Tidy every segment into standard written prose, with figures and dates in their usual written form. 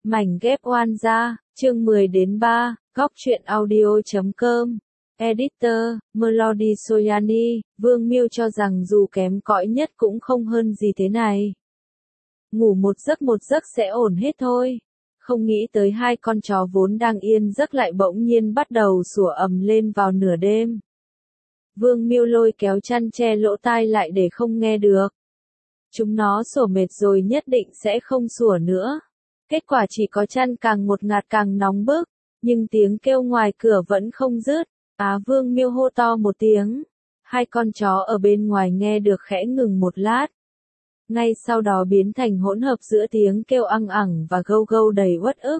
Mảnh ghép oan gia, chương 10-3, góc truyện audio.com. Editor, Melody Soyani, Vương Miêu cho rằng dù kém cỏi nhất cũng không hơn gì thế này. Ngủ một giấc sẽ ổn hết thôi. Không nghĩ tới hai con chó vốn đang yên giấc lại bỗng nhiên bắt đầu sủa ầm lên vào nửa đêm. Vương Miêu lôi kéo chăn che lỗ tai lại để không nghe được. Chúng nó sủa mệt rồi nhất định sẽ không sủa nữa. Kết quả chỉ có chăn càng ngột ngạt càng nóng bức, nhưng tiếng kêu ngoài cửa vẫn không dứt. Vương Miêu hô to một tiếng. Hai con chó ở bên ngoài nghe được khẽ ngừng một lát. Ngay sau đó biến thành hỗn hợp giữa tiếng kêu ăng ẳng và gâu gâu đầy uất ức.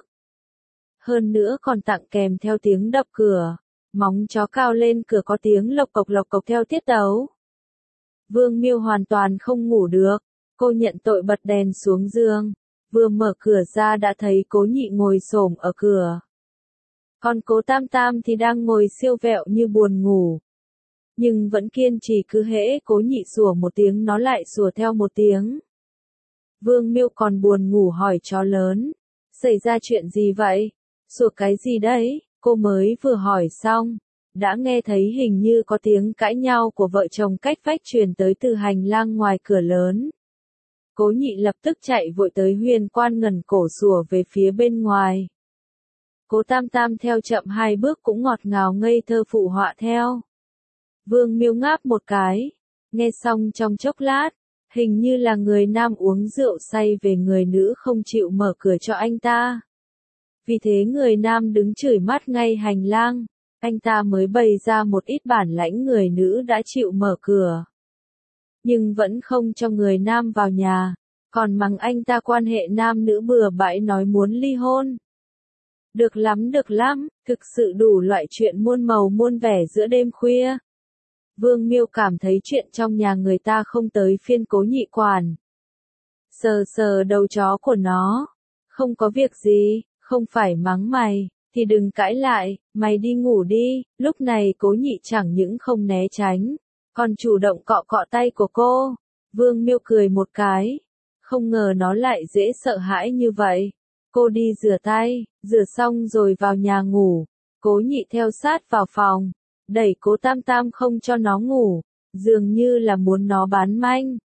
Hơn nữa còn tặng kèm theo tiếng đập cửa. Móng chó cao lên cửa có tiếng lộc cộc theo tiết tấu. Vương Miêu hoàn toàn không ngủ được. Cô nhận tội bật đèn xuống giường. Vừa mở cửa ra đã thấy Cố Nhị ngồi xổm ở cửa. Còn Cố Tam Tam thì đang ngồi siêu vẹo như buồn ngủ. Nhưng vẫn kiên trì, cứ hễ Cố Nhị sủa một tiếng nó lại sủa theo một tiếng. Vương Miêu còn buồn ngủ hỏi chó lớn. Xảy ra chuyện gì vậy? Sủa cái gì đấy? Cô mới vừa hỏi xong. Đã nghe thấy hình như có tiếng cãi nhau của vợ chồng cách vách truyền tới từ hành lang ngoài cửa lớn. Cố Nhị lập tức chạy vội tới Huyền Quan ngẩng cổ sủa về phía bên ngoài. Cố Tam Tam theo chậm hai bước cũng ngọt ngào ngây thơ phụ họa theo. Vương Miêu ngáp một cái, nghe xong trong chốc lát, hình như là người nam uống rượu say về người nữ không chịu mở cửa cho anh ta. Vì thế người nam đứng chửi mát ngay hành lang, anh ta mới bày ra một ít bản lãnh, người nữ đã chịu mở cửa. Nhưng vẫn không cho người nam vào nhà, còn mắng anh ta quan hệ nam nữ bừa bãi, nói muốn ly hôn. Được lắm, thực sự đủ loại chuyện muôn màu muôn vẻ giữa đêm khuya. Vương Miêu cảm thấy chuyện trong nhà người ta không tới phiên Cố Nhị quản. Sờ sờ đầu chó của nó. Không có việc gì, không phải mắng mày, thì đừng cãi lại, mày đi ngủ đi. Lúc này Cố Nhị chẳng những không né tránh, còn chủ động cọ cọ tay của cô. Vương Miêu cười một cái. Không ngờ nó lại dễ sợ hãi như vậy. Cô đi rửa tay, rửa xong rồi vào nhà ngủ. Cố Nhị theo sát vào phòng, đẩy Cố Tam Tam không cho nó ngủ, dường như là muốn nó bán manh.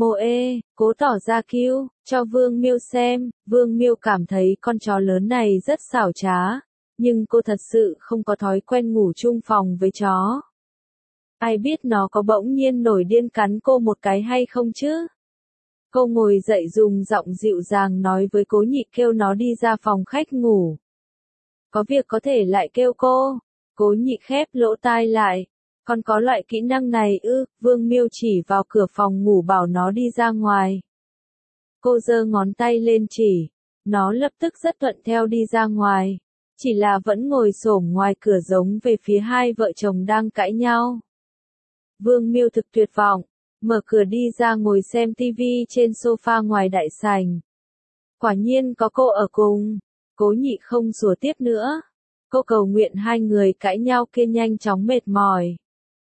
Cố tỏ ra cute, cho Vương Miêu xem. Vương Miêu cảm thấy con chó lớn này rất xảo trá, nhưng cô thật sự không có thói quen ngủ chung phòng với chó. Ai biết nó có bỗng nhiên nổi điên cắn cô một cái hay không chứ? Cô ngồi dậy dùng giọng dịu dàng nói với Cố Nhị kêu nó đi ra phòng khách ngủ. Có việc có thể lại kêu cô. Cố Nhị khép lỗ tai lại. Còn có loại kỹ năng này ư? Vương Miêu chỉ vào cửa phòng ngủ bảo nó đi ra ngoài. Cô giơ ngón tay lên chỉ. Nó lập tức rất thuận theo đi ra ngoài. Chỉ là vẫn ngồi xổm ngoài cửa giống về phía hai vợ chồng đang cãi nhau. Vương Miêu thực tuyệt vọng. Mở cửa đi ra ngồi xem tivi trên sofa ngoài đại sảnh. Quả nhiên có cô ở cùng. Cố Nhị không sủa tiếp nữa. Cô cầu nguyện hai người cãi nhau kia nhanh chóng mệt mỏi.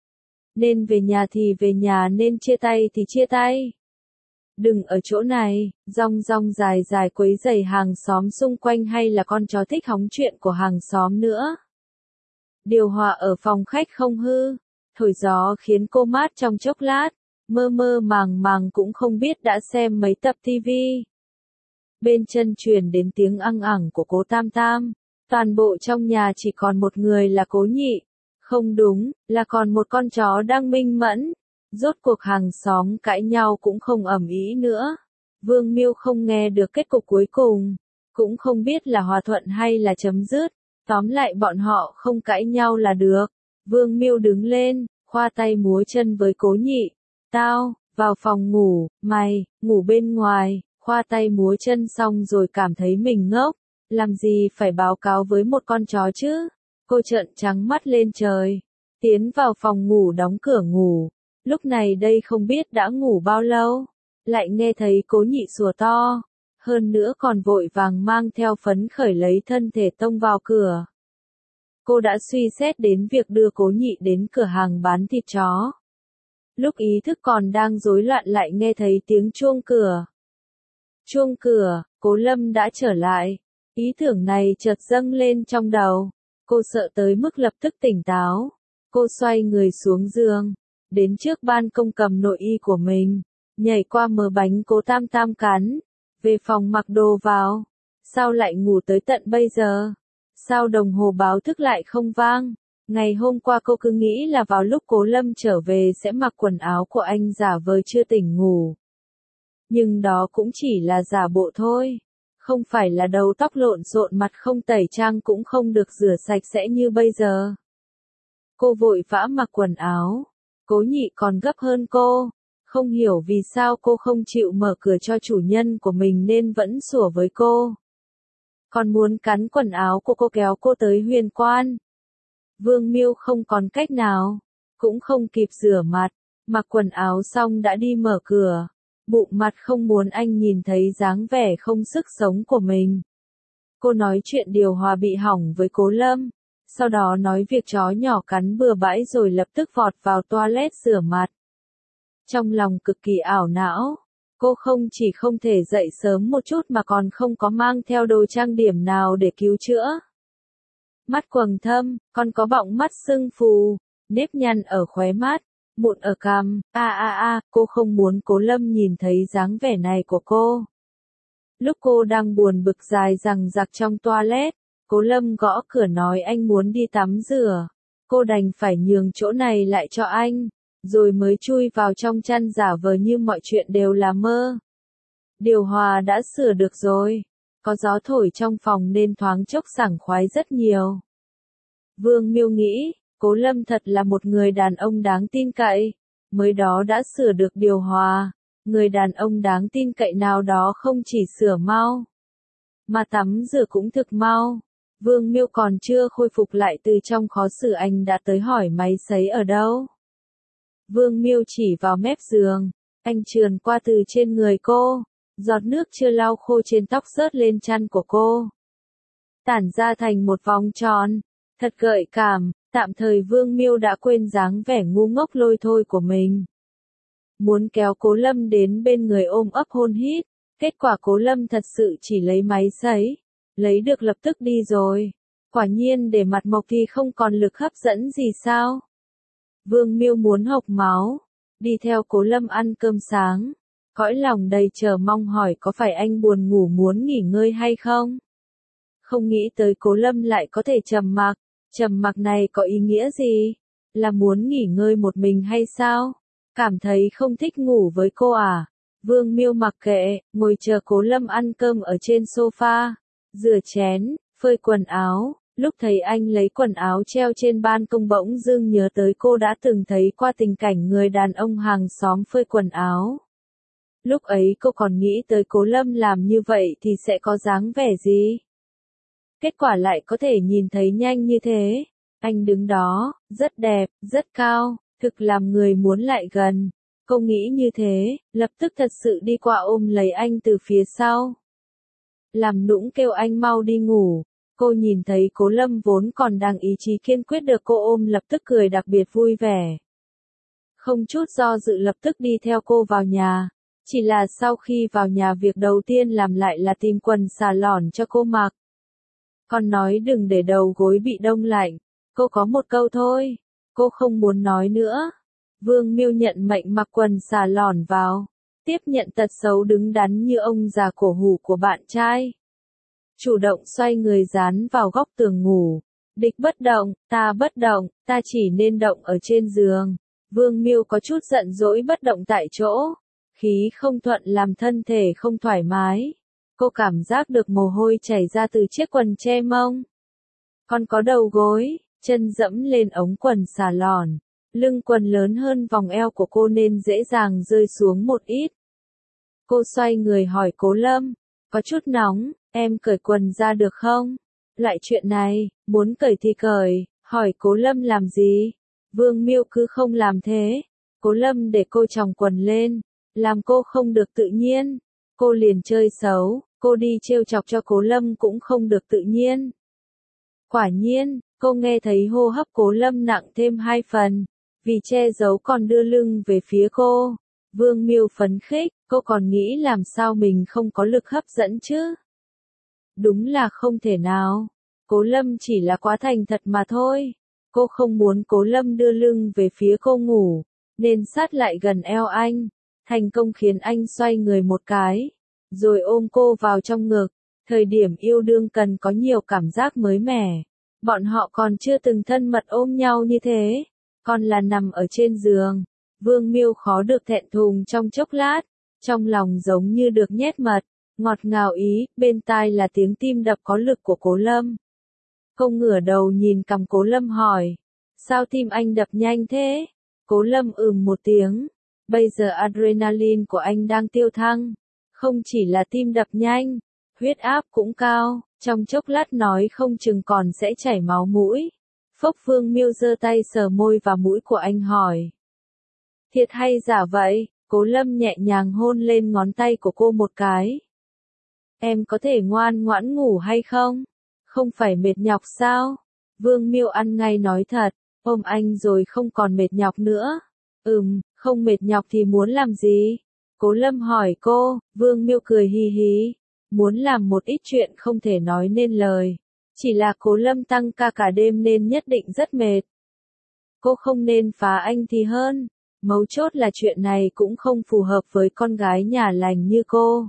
Nên về nhà thì về nhà, nên chia tay thì chia tay. Đừng ở chỗ này, rong rong dài dài quấy rầy hàng xóm xung quanh hay là con chó thích hóng chuyện của hàng xóm nữa. Điều hòa ở phòng khách không hư, thổi gió khiến cô mát trong chốc lát, mơ mơ màng màng cũng không biết đã xem mấy tập tivi. Bên chân truyền đến tiếng ăng ẳng của Cố Tam Tam. Toàn bộ trong nhà chỉ còn một người là Cố Nhị. Không đúng, là còn một con chó đang minh mẫn. Rốt cuộc hàng xóm cãi nhau cũng không ầm ĩ nữa. Vương Miêu không nghe được kết cục cuối cùng. Cũng không biết là hòa thuận hay là chấm dứt. Tóm lại bọn họ không cãi nhau là được. Vương Miêu đứng lên, khoa tay múa chân với Cố Nhị. Tao, vào phòng ngủ, mày, ngủ bên ngoài. Khoa tay múa chân xong rồi cảm thấy mình ngốc. Làm gì phải báo cáo với một con chó chứ? Cô trợn trắng mắt lên trời. Tiến vào phòng ngủ đóng cửa ngủ. Lúc này đây không biết đã ngủ bao lâu. Lại nghe thấy Cố Nhị sủa to. Hơn nữa còn vội vàng mang theo phấn khởi lấy thân thể tông vào cửa. Cô đã suy xét đến việc đưa Cố Nhị đến cửa hàng bán thịt chó. Lúc ý thức còn đang rối loạn lại nghe thấy tiếng chuông cửa. Chuông cửa, Cố Lâm đã trở lại. Ý tưởng này chợt dâng lên trong đầu. Cô sợ tới mức lập tức tỉnh táo. Cô xoay người xuống giường, đến trước ban công cầm nội y của mình, nhảy qua mớ bánh cố tam tam cắn, về phòng mặc đồ vào. Sao lại ngủ tới tận bây giờ? Sao đồng hồ báo thức lại không vang? Ngày hôm qua cô cứ nghĩ là vào lúc Cố Lâm trở về sẽ mặc quần áo của anh giả vờ chưa tỉnh ngủ. Nhưng đó cũng chỉ là giả bộ thôi. Không phải là đầu tóc lộn xộn mặt không tẩy trang cũng không được rửa sạch sẽ như bây giờ. Cô vội vã mặc quần áo. Cố Nhị còn gấp hơn cô. Không hiểu vì sao cô không chịu mở cửa cho chủ nhân của mình nên vẫn sủa với cô. Còn muốn cắn quần áo của cô, kéo cô tới huyền quan. Vương Miêu không còn cách nào, cũng không kịp rửa mặt, mặc quần áo xong đã đi mở cửa, bụng mặt không muốn anh nhìn thấy dáng vẻ không sức sống của mình. Cô nói chuyện điều hòa bị hỏng với Cố Lâm, sau đó nói việc chó nhỏ cắn bừa bãi rồi lập tức vọt vào toilet rửa mặt. Trong lòng cực kỳ ảo não, cô không chỉ không thể dậy sớm một chút mà còn không có mang theo đồ trang điểm nào để cứu chữa. Mắt quầng thâm, còn có bọng mắt sưng phù, nếp nhăn ở khóe mắt, mụn ở cằm, cô không muốn Cố Lâm nhìn thấy dáng vẻ này của cô. Lúc cô đang buồn bực dài dằng dặc trong toilet, Cố Lâm gõ cửa nói anh muốn đi tắm rửa. Cô đành phải nhường chỗ này lại cho anh, rồi mới chui vào trong chăn giả vờ như mọi chuyện đều là mơ. Điều hòa đã sửa được rồi. Có gió thổi trong phòng nên thoáng chốc sảng khoái rất nhiều. Vương Miêu nghĩ, Cố Lâm thật là một người đàn ông đáng tin cậy, mới đó đã sửa được điều hòa. Người đàn ông đáng tin cậy nào đó không chỉ sửa mau, mà tắm rửa cũng thực mau. Vương Miêu còn chưa khôi phục lại từ trong khó xử anh đã tới hỏi máy sấy ở đâu. Vương Miêu chỉ vào mép giường, anh trườn qua từ trên người cô. Giọt nước chưa lau khô trên tóc rớt lên chăn của cô, tản ra thành một vòng tròn, thật gợi cảm. Tạm thời Vương Miêu đã quên dáng vẻ ngu ngốc lôi thôi của mình. Muốn kéo Cố Lâm đến bên người ôm ấp hôn hít, kết quả Cố Lâm thật sự chỉ lấy máy sấy, lấy được lập tức đi rồi. Quả nhiên để mặt mộc thì không còn lực hấp dẫn gì sao? Vương Miêu muốn hộc máu, đi theo Cố Lâm ăn cơm sáng. Cõi lòng đầy chờ mong hỏi có phải anh buồn ngủ muốn nghỉ ngơi hay không? Không nghĩ tới Cố Lâm lại có thể trầm mặc này có ý nghĩa gì? Là muốn nghỉ ngơi một mình hay sao? Cảm thấy không thích ngủ với cô à? Vương Miêu mặc kệ, ngồi chờ Cố Lâm ăn cơm ở trên sofa, rửa chén, phơi quần áo. Lúc thấy anh lấy quần áo treo trên ban công bỗng dưng nhớ tới cô đã từng thấy qua tình cảnh người đàn ông hàng xóm phơi quần áo. Lúc ấy cô còn nghĩ tới Cố Lâm làm như vậy thì sẽ có dáng vẻ gì? Kết quả lại có thể nhìn thấy nhanh như thế. Anh đứng đó, rất đẹp, rất cao, thực làm người muốn lại gần. Cô nghĩ như thế, lập tức thật sự đi qua ôm lấy anh từ phía sau. Làm nũng kêu anh mau đi ngủ. Cô nhìn thấy Cố Lâm vốn còn đang ý chí kiên quyết được cô ôm lập tức cười đặc biệt vui vẻ. Không chút do dự lập tức đi theo cô vào nhà. Chỉ là sau khi vào nhà việc đầu tiên làm lại là tìm quần xà lỏn cho cô mặc. Còn nói đừng để đầu gối bị đông lạnh. Cô có một câu thôi. Cô không muốn nói nữa. Vương Miêu nhận mệnh mặc quần xà lỏn vào. Tiếp nhận tật xấu đứng đắn như ông già cổ hủ của bạn trai. Chủ động xoay người dán vào góc tường ngủ. Địch bất động, ta chỉ nên động ở trên giường. Vương Miêu có chút giận dỗi bất động tại chỗ. Khí không thuận làm thân thể không thoải mái. Cô cảm giác được mồ hôi chảy ra từ chiếc quần che mông. Còn có đầu gối, chân dẫm lên ống quần xà lòn. Lưng quần lớn hơn vòng eo của cô nên dễ dàng rơi xuống một ít. Cô xoay người hỏi Cố Lâm, có chút nóng, em cởi quần ra được không? Loại chuyện này, muốn cởi thì cởi, hỏi Cố Lâm làm gì? Vương Miêu cứ không làm thế. Cố Lâm để cô chòng quần lên, làm cô không được tự nhiên. Cô liền chơi xấu, cô đi trêu chọc cho Cố Lâm cũng không được tự nhiên. Quả nhiên, cô nghe thấy hô hấp Cố Lâm nặng thêm 2 phần, vì che giấu còn đưa lưng về phía cô. Vương Miêu phấn khích, cô còn nghĩ làm sao mình không có lực hấp dẫn chứ. Đúng là không thể nào. Cố Lâm chỉ là quá thành thật mà thôi. Cô không muốn Cố Lâm đưa lưng về phía cô ngủ, nên sát lại gần eo anh, thành công khiến anh xoay người một cái, rồi ôm cô vào trong ngực. Thời điểm yêu đương cần có nhiều cảm giác mới mẻ. Bọn họ còn chưa từng thân mật ôm nhau như thế, còn là nằm ở trên giường. Vương Miêu khó được thẹn thùng trong chốc lát, trong lòng giống như được nhét mật, ngọt ngào ý, bên tai là tiếng tim đập có lực của Cố Lâm. Cô ngửa đầu nhìn cằm Cố Lâm hỏi, sao tim anh đập nhanh thế? Cố Lâm một tiếng, bây giờ adrenaline của anh đang tiêu thăng, không chỉ là tim đập nhanh, huyết áp cũng cao, trong chốc lát nói không chừng còn sẽ chảy máu mũi. Phốc Vương Miêu giơ tay sờ môi và mũi của anh hỏi. Thiệt hay giả vậy? Cố Lâm nhẹ nhàng hôn lên ngón tay của cô một cái. Em có thể ngoan ngoãn ngủ hay không? Không phải mệt nhọc sao? Vương Miêu ăn ngay nói thật, ôm anh rồi không còn mệt nhọc nữa. Không mệt nhọc thì muốn làm gì? Cố Lâm hỏi cô. Vương Miêu cười hì hì, muốn làm một ít chuyện không thể nói nên lời. Chỉ là Cố Lâm tăng ca cả đêm nên nhất định rất mệt. Cô không nên phá anh thì hơn. Mấu chốt là chuyện này cũng không phù hợp với con gái nhà lành như cô.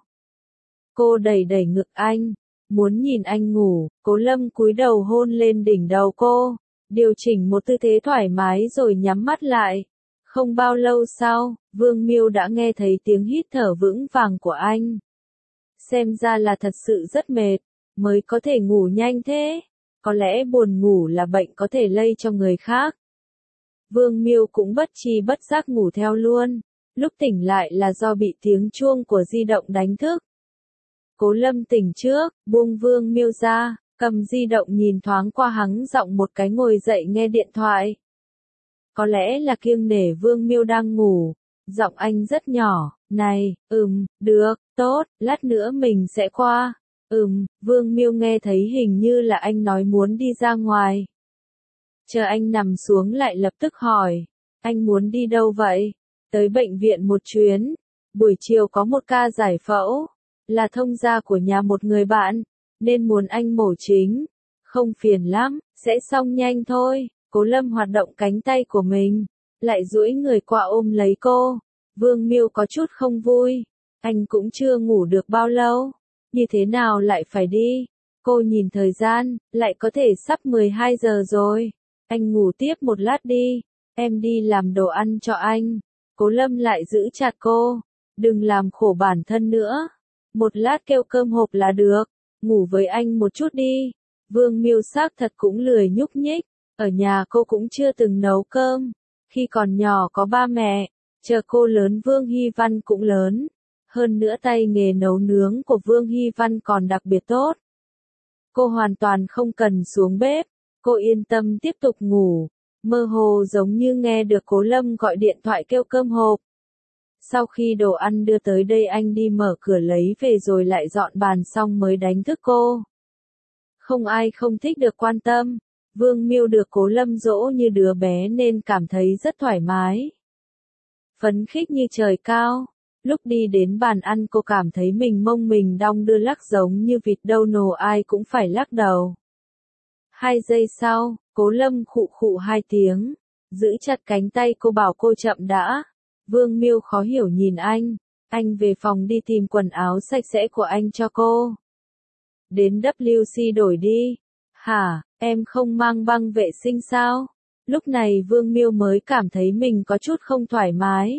Cô đẩy đẩy ngực anh, muốn nhìn anh ngủ. Cố Lâm cúi đầu hôn lên đỉnh đầu cô, điều chỉnh một tư thế thoải mái rồi nhắm mắt lại. Không bao lâu sau, Vương Miêu đã nghe thấy tiếng hít thở vững vàng của anh. Xem ra là thật sự rất mệt, mới có thể ngủ nhanh thế. Có lẽ buồn ngủ là bệnh có thể lây cho người khác. Vương Miêu cũng bất tri bất giác ngủ theo luôn. Lúc tỉnh lại là do bị tiếng chuông của di động đánh thức. Cố Lâm tỉnh trước, buông Vương Miêu ra, cầm di động nhìn thoáng qua hắng giọng một cái ngồi dậy nghe điện thoại. Có lẽ là kiêng nể Vương Miêu đang ngủ, giọng anh rất nhỏ, này, được, tốt, lát nữa mình sẽ qua. Vương Miêu nghe thấy hình như là anh nói muốn đi ra ngoài. Chờ anh nằm xuống lại lập tức hỏi, anh muốn đi đâu vậy? Tới bệnh viện một chuyến, buổi chiều có một ca giải phẫu, là thông gia của nhà một người bạn, nên muốn anh mổ chính. Không phiền lắm, sẽ xong nhanh thôi. Cố Lâm hoạt động cánh tay của mình, lại duỗi người qua ôm lấy cô. Vương Miêu có chút không vui, anh cũng chưa ngủ được bao lâu, như thế nào lại phải đi? Cô nhìn thời gian, lại có thể sắp 12 giờ rồi. Anh ngủ tiếp một lát đi, em đi làm đồ ăn cho anh. Cố Lâm lại giữ chặt cô, đừng làm khổ bản thân nữa. Một lát kêu cơm hộp là được, ngủ với anh một chút đi. Vương Miêu xác thật cũng lười nhúc nhích, ở nhà cô cũng chưa từng nấu cơm. Khi còn nhỏ có ba mẹ, chờ cô lớn Vương Hy Văn cũng lớn. Hơn nữa tay nghề nấu nướng của Vương Hy Văn còn đặc biệt tốt. Cô hoàn toàn không cần xuống bếp, cô yên tâm tiếp tục ngủ, mơ hồ giống như nghe được Cố Lâm gọi điện thoại kêu cơm hộp. Sau khi đồ ăn đưa tới đây anh đi mở cửa lấy về rồi lại dọn bàn xong mới đánh thức cô. Không ai không thích được quan tâm, Vương Miêu được Cố Lâm dỗ như đứa bé nên cảm thấy rất thoải mái. Phấn khích như trời cao. Lúc đi đến bàn ăn cô cảm thấy mông mình đong đưa lắc giống như vịt đâu nổ ai cũng phải lắc đầu. 2 giây sau, Cố Lâm khụ khụ 2 tiếng, giữ chặt cánh tay cô bảo cô chậm đã. Vương Miêu khó hiểu nhìn anh về phòng đi tìm quần áo sạch sẽ của anh cho cô. Đến WC đổi đi. Hả, em không mang băng vệ sinh sao? Lúc này Vương Miêu mới cảm thấy mình có chút không thoải mái.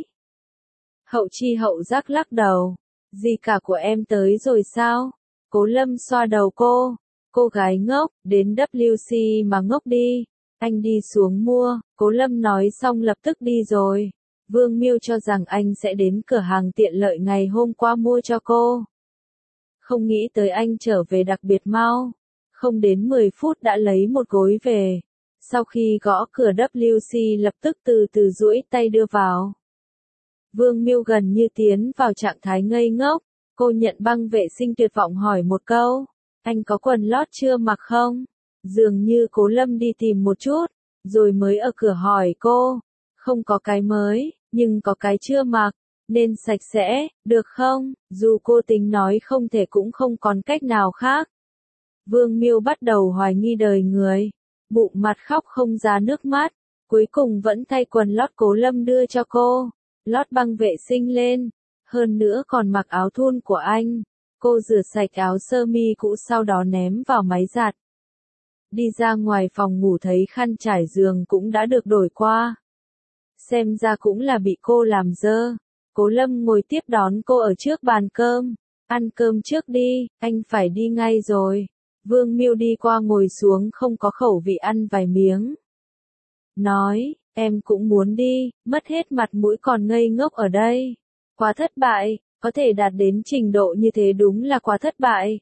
Hậu chi hậu giác lắc đầu. Gì cả của em tới rồi sao? Cố Lâm xoa đầu cô. Cô gái ngốc, đến WC mà ngốc đi. Anh đi xuống mua. Cố Lâm nói xong lập tức đi rồi. Vương Miêu cho rằng anh sẽ đến cửa hàng tiện lợi ngày hôm qua mua cho cô. Không nghĩ tới anh trở về đặc biệt mau. Không đến 10 phút đã lấy một gối về. Sau khi gõ cửa WC lập tức từ từ duỗi tay đưa vào. Vương Miêu gần như tiến vào trạng thái ngây ngốc. Cô nhận băng vệ sinh tuyệt vọng hỏi một câu. Anh có quần lót chưa mặc không? Dường như Cố Lâm đi tìm một chút, rồi mới ở cửa hỏi cô. Không có cái mới, nhưng có cái chưa mặc, nên sạch sẽ, được không? Dù cô tính nói không thể cũng không còn cách nào khác. Vương Miêu bắt đầu hoài nghi đời người, bụng mặt khóc không ra nước mắt, cuối cùng vẫn thay quần lót Cố Lâm đưa cho cô, lót băng vệ sinh lên, hơn nữa còn mặc áo thun của anh. Cô rửa sạch áo sơ mi cũ sau đó ném vào máy giặt. Đi ra ngoài phòng ngủ thấy khăn trải giường cũng đã được đổi qua. Xem ra cũng là bị cô làm dơ. Cố Lâm ngồi tiếp đón cô ở trước bàn cơm. Ăn cơm trước đi, anh phải đi ngay rồi. Vương Miêu đi qua ngồi xuống không có khẩu vị ăn vài miếng. Nói, em cũng muốn đi, mất hết mặt mũi còn ngây ngốc ở đây. Quá thất bại, có thể đạt đến trình độ như thế đúng là quá thất bại.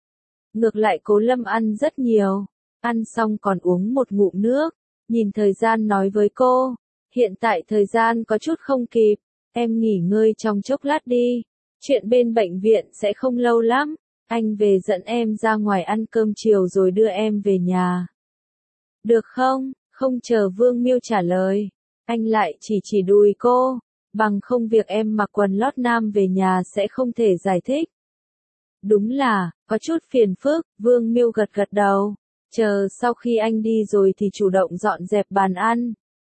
Ngược lại Cố Lâm ăn rất nhiều, ăn xong còn uống một ngụm nước, nhìn thời gian nói với cô, hiện tại thời gian có chút không kịp, em nghỉ ngơi trong chốc lát đi, chuyện bên bệnh viện sẽ không lâu lắm, anh về dẫn em ra ngoài ăn cơm chiều rồi đưa em về nhà. Được không? Không chờ Vương Miêu trả lời, anh lại chỉ đùi cô, bằng không việc em mặc quần lót nam về nhà sẽ không thể giải thích. Đúng là, có chút phiền phức, Vương Miêu gật gật đầu, chờ sau khi anh đi rồi thì chủ động dọn dẹp bàn ăn.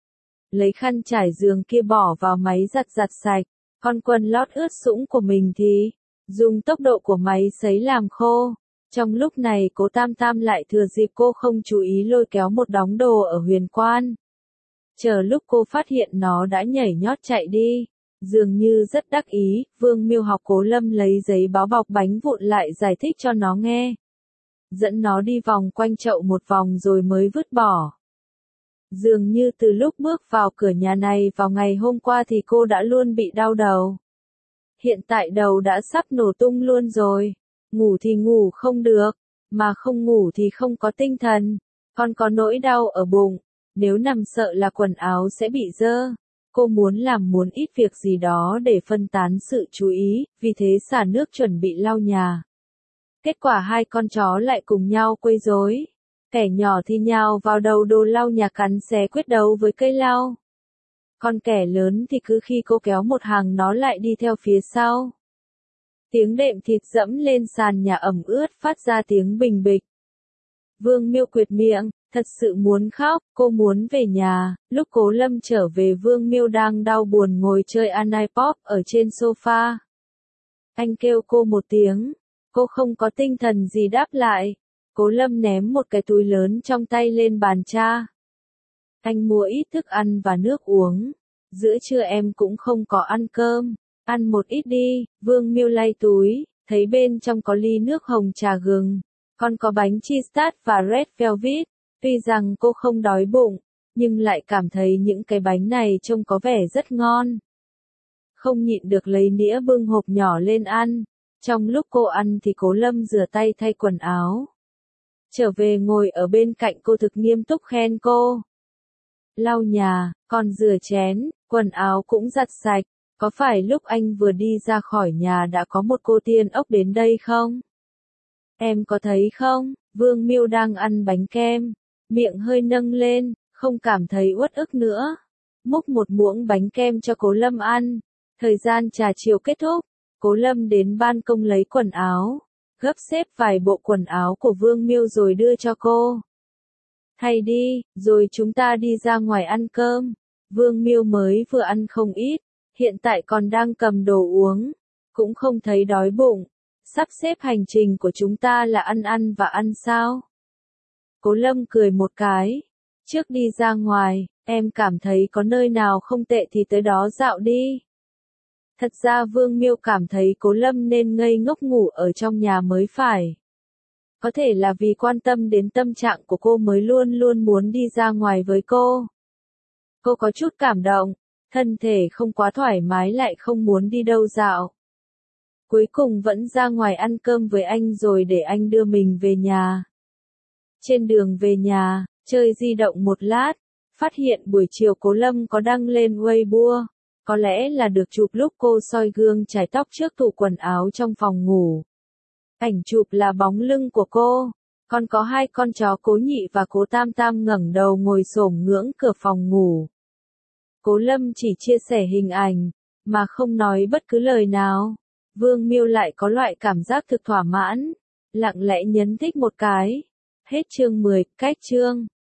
Lấy khăn trải giường kia bỏ vào máy giặt giặt sạch, con quần lót ướt sũng của mình thì dùng tốc độ của máy sấy làm khô. Trong lúc này Cố Tam Tam lại thừa dịp cô không chú ý lôi kéo một đống đồ ở Huyền Quan. Chờ lúc cô phát hiện nó đã nhảy nhót chạy đi, dường như rất đắc ý, Vương Miêu học Cố Lâm lấy giấy báo bọc bánh vụn lại giải thích cho nó nghe. Dẫn nó đi vòng quanh chậu một vòng rồi mới vứt bỏ. Dường như từ lúc bước vào cửa nhà này vào ngày hôm qua thì cô đã luôn bị đau đầu. Hiện tại đầu đã sắp nổ tung luôn rồi. Ngủ thì ngủ không được, mà không ngủ thì không có tinh thần, còn có nỗi đau ở bụng, nếu nằm sợ là quần áo sẽ bị dơ. Cô muốn ít việc gì đó để phân tán sự chú ý, vì thế xả nước chuẩn bị lau nhà. Kết quả hai con chó lại cùng nhau quấy rối. Kẻ nhỏ thì nhào vào đầu đồ lau nhà cắn xé quyết đấu với cây lau. Còn kẻ lớn thì cứ khi cô kéo một hàng nó lại đi theo phía sau. Tiếng đệm thịt dẫm lên sàn nhà ẩm ướt phát ra tiếng bình bịch. Vương Miêu quệt miệng, thật sự muốn khóc, cô muốn về nhà. Lúc Cố Lâm trở về Vương Miêu đang đau buồn ngồi chơi iPod ở trên sofa. Anh kêu cô một tiếng, cô không có tinh thần gì đáp lại. Cố Lâm ném một cái túi lớn trong tay lên bàn cha. Anh mua ít thức ăn và nước uống. Giữa trưa em cũng không có ăn cơm. Ăn một ít đi, Vương Miêu lay túi, thấy bên trong có ly nước hồng trà gừng, còn có bánh cheese tart và red velvet. Tuy rằng cô không đói bụng, nhưng lại cảm thấy những cái bánh này trông có vẻ rất ngon. Không nhịn được lấy nĩa bưng hộp nhỏ lên ăn. Trong lúc cô ăn thì Cố Lâm rửa tay thay quần áo. Trở về ngồi ở bên cạnh cô thực nghiêm túc khen cô. Lau nhà, còn rửa chén, quần áo cũng giặt sạch. Có phải lúc anh vừa đi ra khỏi nhà đã có một cô tiên ốc đến đây không? Em có thấy không? Vương Miêu đang ăn bánh kem, miệng hơi nâng lên, không cảm thấy uất ức nữa. Múc một muỗng bánh kem cho Cố Lâm ăn. Thời gian trà chiều kết thúc, Cố Lâm đến ban công lấy quần áo, gấp xếp vài bộ quần áo của Vương Miêu rồi đưa cho cô. Thay đi, rồi chúng ta đi ra ngoài ăn cơm. Vương Miêu mới vừa ăn không ít, hiện tại còn đang cầm đồ uống, cũng không thấy đói bụng. Sắp xếp hành trình của chúng ta là ăn ăn và ăn sao? Cố Lâm cười một cái. Trước đi ra ngoài, em cảm thấy có nơi nào không tệ thì tới đó dạo đi. Thật ra Vương Miêu cảm thấy Cố Lâm nên ngây ngốc ngủ ở trong nhà mới phải. Có thể là vì quan tâm đến tâm trạng của cô mới luôn luôn muốn đi ra ngoài với cô. Cô có chút cảm động, thân thể không quá thoải mái lại không muốn đi đâu dạo. Cuối cùng vẫn ra ngoài ăn cơm với anh rồi để anh đưa mình về nhà. Trên đường về nhà, chơi di động một lát, phát hiện buổi chiều Cố Lâm có đăng lên Weibo. Có lẽ là được chụp lúc cô soi gương chải tóc trước tủ quần áo trong phòng ngủ. Ảnh chụp là bóng lưng của cô, còn có hai con chó Cố Nhị và Cố Tam Tam ngẩng đầu ngồi xổm ngưỡng cửa phòng ngủ. Cố Lâm chỉ chia sẻ hình ảnh, mà không nói bất cứ lời nào. Vương Miêu lại có loại cảm giác thực thỏa mãn. Lặng lẽ nhấn thích một cái. Hết chương 10, cách chương.